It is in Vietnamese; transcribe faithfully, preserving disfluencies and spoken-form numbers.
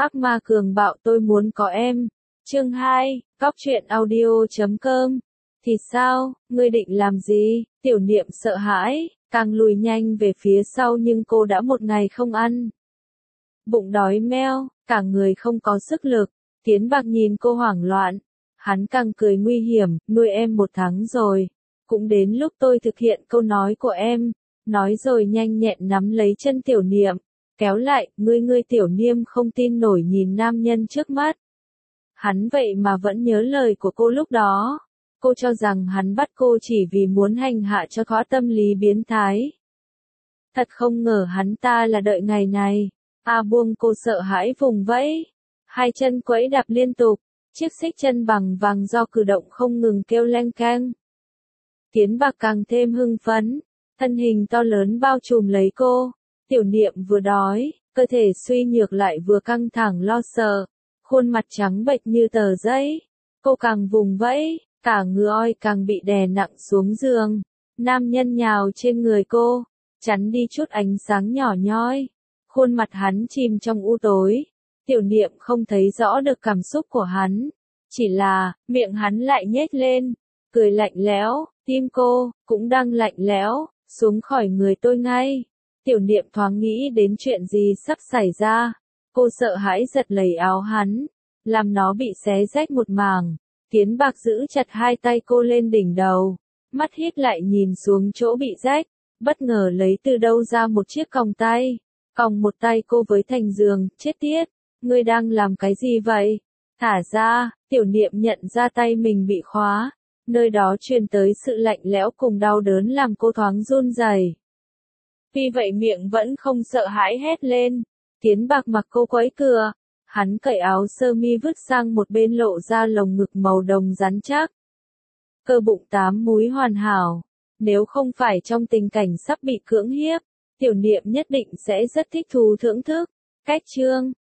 Ác ma cường bạo tôi muốn có em. Chương hai, Góc truyện audio chấm com. Thì sao, ngươi định làm gì? Tiểu Niệm sợ hãi, càng lùi nhanh về phía sau nhưng cô đã một ngày không ăn. Bụng đói meo, cả người không có sức lực. Tiến Bạc nhìn cô hoảng loạn. Hắn càng cười nguy hiểm, nuôi em một tháng rồi. Cũng đến lúc tôi thực hiện câu nói của em. Nói rồi nhanh nhẹn nắm lấy chân Tiểu Niệm. Kéo lại, ngươi ngươi Tiểu Niệm không tin nổi nhìn nam nhân trước mắt. Hắn vậy mà vẫn nhớ lời của cô lúc đó. Cô cho rằng hắn bắt cô chỉ vì muốn hành hạ cho có tâm lý biến thái. Thật không ngờ hắn ta là đợi ngày này. A buông cô sợ hãi vùng vẫy. Hai chân quẫy đạp liên tục. Chiếc xích chân bằng vàng do cử động không ngừng kêu leng keng. Tiến Bạc càng thêm hưng phấn. Thân hình to lớn bao trùm lấy cô. Tiểu Niệm vừa đói, cơ thể suy nhược lại vừa căng thẳng lo sợ. Khuôn mặt trắng bệch như tờ giấy. Cô càng vùng vẫy, cả người oi càng bị đè nặng xuống giường. Nam nhân nhào trên người cô, chắn đi chút ánh sáng nhỏ nhoi. Khuôn mặt hắn chìm trong u tối. Tiểu Niệm không thấy rõ được cảm xúc của hắn. Chỉ là, miệng hắn lại nhếch lên, cười lạnh lẽo, tim cô, cũng đang lạnh lẽo, xuống khỏi người tôi ngay. Tiểu Niệm thoáng nghĩ đến chuyện gì sắp xảy ra. Cô sợ hãi giật lấy áo hắn, làm nó bị xé rách một mảng. Tiến Bạc giữ chặt hai tay cô lên đỉnh đầu, mắt híp lại nhìn xuống chỗ bị rách, bất ngờ lấy từ đâu ra một chiếc còng tay, còng một tay cô với thành giường. Chết tiết, ngươi đang làm cái gì vậy? Thả ra. Tiểu Niệm nhận ra tay mình bị khóa, nơi đó truyền tới sự lạnh lẽo cùng đau đớn làm cô thoáng run rẩy. Vì vậy miệng vẫn không sợ hãi hét lên. Tiến Bạc mặc cô quấy cựa, hắn cởi áo sơ mi vứt sang một bên lộ ra lồng ngực màu đồng rắn chắc. Cơ bụng tám múi hoàn hảo, nếu không phải trong tình cảnh sắp bị cưỡng hiếp, Tiểu Niệm nhất định sẽ rất thích thú thưởng thức. Cách chương